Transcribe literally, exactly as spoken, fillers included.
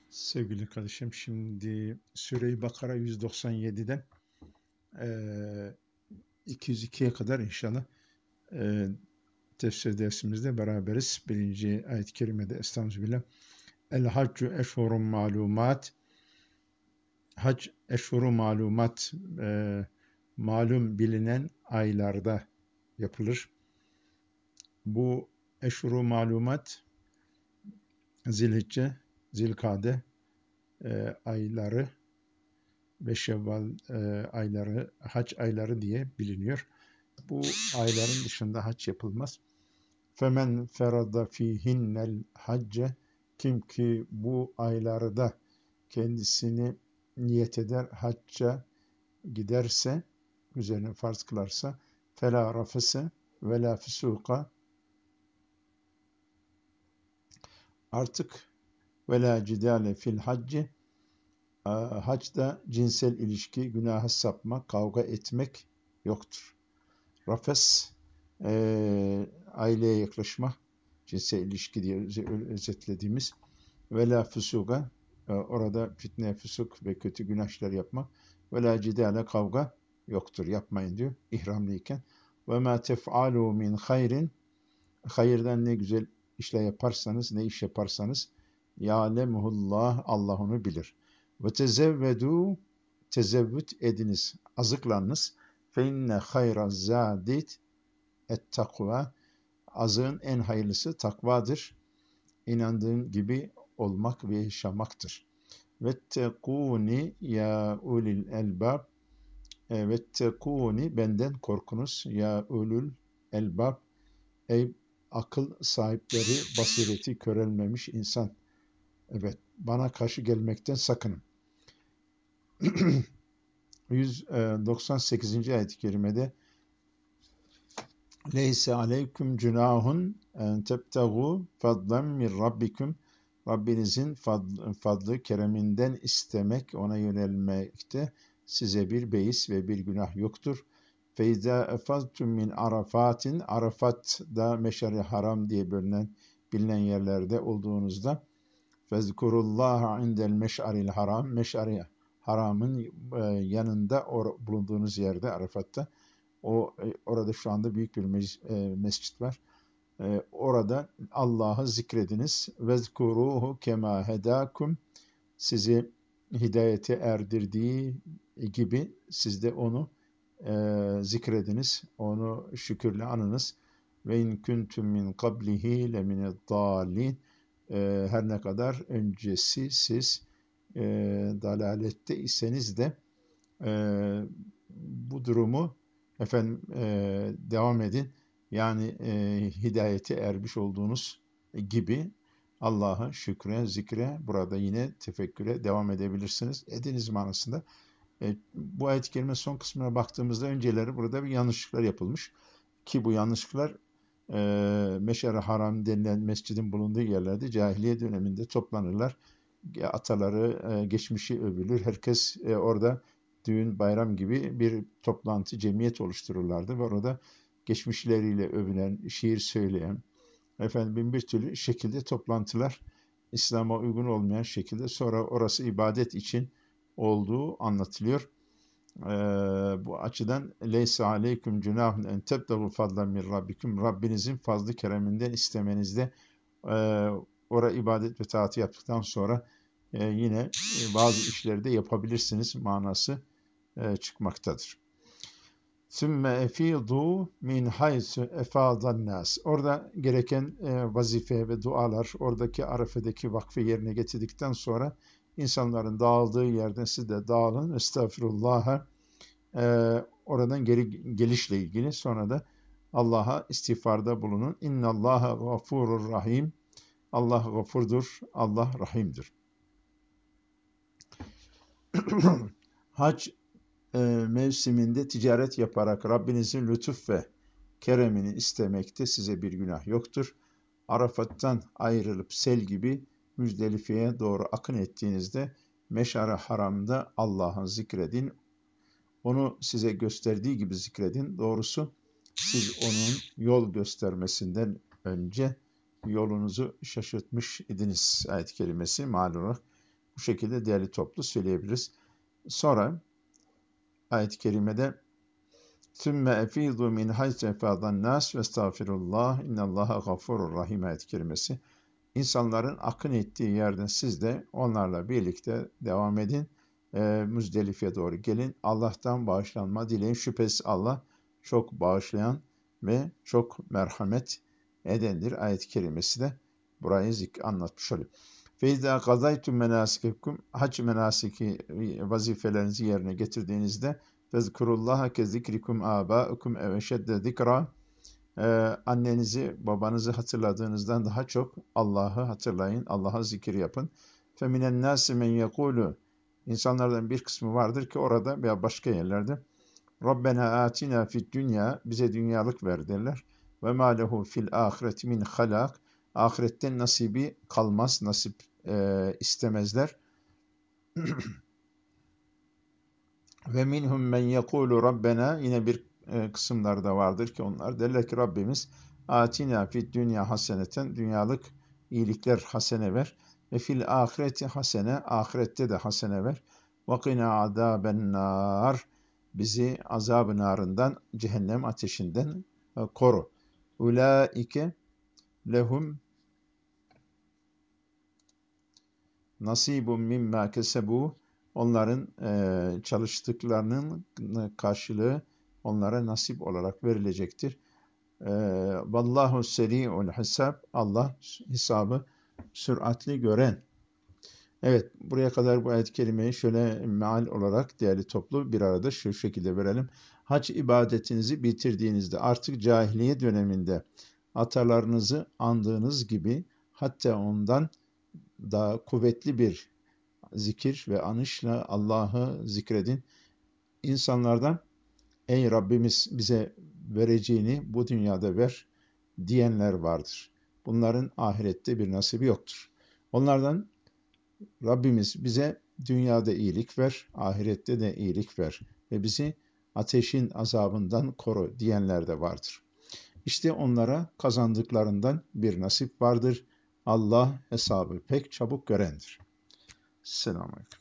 Sevgili kardeşim, şimdi Süre-i Bakara yüz doksan yediden eee, iki yüz ikiye kadar inşallah eee tefsir dersimizde beraberiz. Birinci ayet-i kerimede Estağfirullah. El haccu eşhurun malumat. Hac eşhuru malumat, eee, malum bilinen aylarda yapılır. Bu eşhuru malumat Zilhicce, Zilkade eee, ayları ve Şevval e, ayları, hac ayları diye biliniyor. Bu ayların dışında hac yapılmaz. Femen ferada fihinnel hacce, kim ki bu aylarda kendisini niyet eder, hacca giderse, üzerine farz kılarsa, fela rafese ve la füsuka, artık ve la cidale fil hacci, hacda cinsel ilişki, günaha sapma, kavga etmek yoktur. Rafes, e, aileye yaklaşma, cinsel ilişki diye özetlediğimiz, ve la füsuga, e, orada fitne, füsuk ve kötü günahlar yapmak, ve la cidale, kavga yoktur, yapmayın diyor ihramlıyken. Ve ma tef'alu min hayrin, hayırdan ne güzel işler yaparsanız, ne iş yaparsanız, ya'lemuhullah, Allah onu bilir. Ve tezevvedu, tezevvüt ediniz, azıklanınız. Fe inne hayra zadit et takva, azığın en hayırlısı takvadır. İnandığın gibi olmak ve yaşamaktır. Vettekûni ya ulil elbab, e, vettekûni, benden korkunuz, ya ulul elbab, ey akıl sahipleri, basireti körelmemiş insan. Evet, bana karşı gelmekten sakının. yüz doksan sekizinci ayet-i kerimede Leyse aleyküm cünahun en tebtegu fadlen min rabbikum, Rabbinizin fadlı, fadlı kereminden istemek, ona yönelmekte size bir beis ve bir günah yoktur. Feyza efaztum min arafatin, Arafat'da meşer-i haram diye bölünen bilinen yerlerde olduğunuzda, fezkurullaha indel meş'aril haram, meş'ari haramın e, yanında bulunduğunuz yerde, Arafat'ta, o e, orada şu anda büyük bir mec- e, mescit var. E, orada Allah'ı zikrediniz. Vezkuruhu kema hedakum, sizi hidayete erdirdiği gibi siz de onu e, zikrediniz. Onu şükürle anınız. Ve in kuntum min qablihi lemine dallin, e, her ne kadar öncesi siz e, dalalette iseniz de e, bu durumu efendim e, devam edin. Yani e, hidayete ermiş olduğunuz gibi Allah'a şükre, zikre, burada yine tefekküre devam edebilirsiniz. Ediniz manasında. E, bu ayet-i kerime son kısmına baktığımızda önceleri burada bir yanlışlıklar yapılmış. Ki bu yanlışlıklar e, Meşer-i Haram denilen mescidin bulunduğu yerlerde cahiliye döneminde toplanırlar. Ataları, e, geçmişi övülür. Herkes e, orada düğün, bayram gibi bir toplantı, cemiyet oluştururlardı ve orada geçmişleriyle övülen, şiir söyleyen, efendim bir türlü şekilde toplantılar, İslam'a uygun olmayan şekilde, sonra orası ibadet için olduğu anlatılıyor. Ee, bu açıdan leysa aleyküm cünahun en tebtegu fadlan min rabbikum, Rabbinizin fazlı kereminden istemenizde, e, orada ibadet ve taatı yaptıktan sonra e, yine e, bazı işleri de yapabilirsiniz manası e, çıkmaktadır. Sümme efidu min haysu efadan nas. Orada gereken e, vazife ve dualar, oradaki Arafe'deki vakfe yerine getirdikten sonra insanların dağıldığı yerden siz de dağılın. Estağfirullah'a, e, oradan geri gelişle ilgili, sonra da Allah'a istiğfarda bulunun. İnnallaha gafurur rahim. Allah gafurdur, Allah rahimdir. Hac e, mevsiminde ticaret yaparak Rabbinizin lütuf ve keremini istemekte size bir günah yoktur. Arafat'tan ayrılıp sel gibi Müzdelife'ye doğru akın ettiğinizde Meşar-ı Haram'da Allah'ı zikredin. Onu size gösterdiği gibi zikredin. Doğrusu siz onun yol göstermesinden önce yolunuzu şaşırtmış idiniz. Ayet kelimesi mal olarak Bu şekilde değerli toplu söyleyebiliriz. Sonra ayet-i kerimede ثُمَّ اَف۪يضُوا مِنْ حَيْثُ اَفَاضَ النَّاسِ وَاسْتَغْفِرُ اللّٰهِ اِنَّ اللّٰهَ غَفُورٌ rahim ayet-i kerimesi. İnsanların akın ettiği yerden siz de onlarla birlikte devam edin. E, Müzdelife'ye doğru gelin. Allah'tan bağışlanma dileyin. Şüphesiz Allah çok bağışlayan ve çok merhamet edendir. Ayet-i kerimesi de burayı zik anlatmış oluyor. فَاِذَا قَضَيْتُمْ مَنَاسِكَكُمْ Hac menasiki vazifelerinizi yerine getirdiğinizde فَذْكُرُوا اللّٰهَ كَذِكْرِكُمْ آبَاءُكُمْ اَوْ اَشَدَّ ذِكْرًا Ee, annenizi, babanızı hatırladığınızdan daha çok Allah'ı hatırlayın, Allah'a zikir yapın. فَمِنَ النَّاسِ مَنْ يَقُولُ İnsanlardan bir kısmı vardır ki orada veya başka yerlerde Rabbena atina fid dünya bize dünyalık ver derler. Ve ma lehu fil ahireti min halak ahirette nasibi kalmaz, nasip e, istemezler. Ve minhum men yekulu Rabbena yine bir e, kısımlarda vardır ki onlar derler ki Rabbimiz atina fid dünya haseneten dünyalık iyilikler hasene ver ve fil ahireti hasene ahirette de hasene ver ve qina azaben nar bizi azab-ı narından cehennem ateşinden e, koru. Ulaike lehum nasibun mimma kesebu onların e, çalıştıklarının karşılığı onlara nasip olarak verilecektir. E, Vallahu seri'ul hesab Allah hesabı süratli gören. Evet, buraya kadar bu ayet-i kerimeyi şöyle meal olarak değerli toplu bir arada şu şekilde verelim. Hac ibadetinizi bitirdiğinizde artık cahiliye döneminde atalarınızı andığınız gibi hatta ondan daha kuvvetli bir zikir ve anışla Allah'ı zikredin. İnsanlardan ey Rabbimiz bize vereceğini bu dünyada ver diyenler vardır. Bunların ahirette bir nasibi yoktur. Onlardan Rabbimiz bize dünyada iyilik ver, ahirette de iyilik ver ve bizi ateşin azabından koru diyenler de vardır. İşte onlara kazandıklarından bir nasip vardır. Allah hesabı pek çabuk görendir. Selamünaleyküm.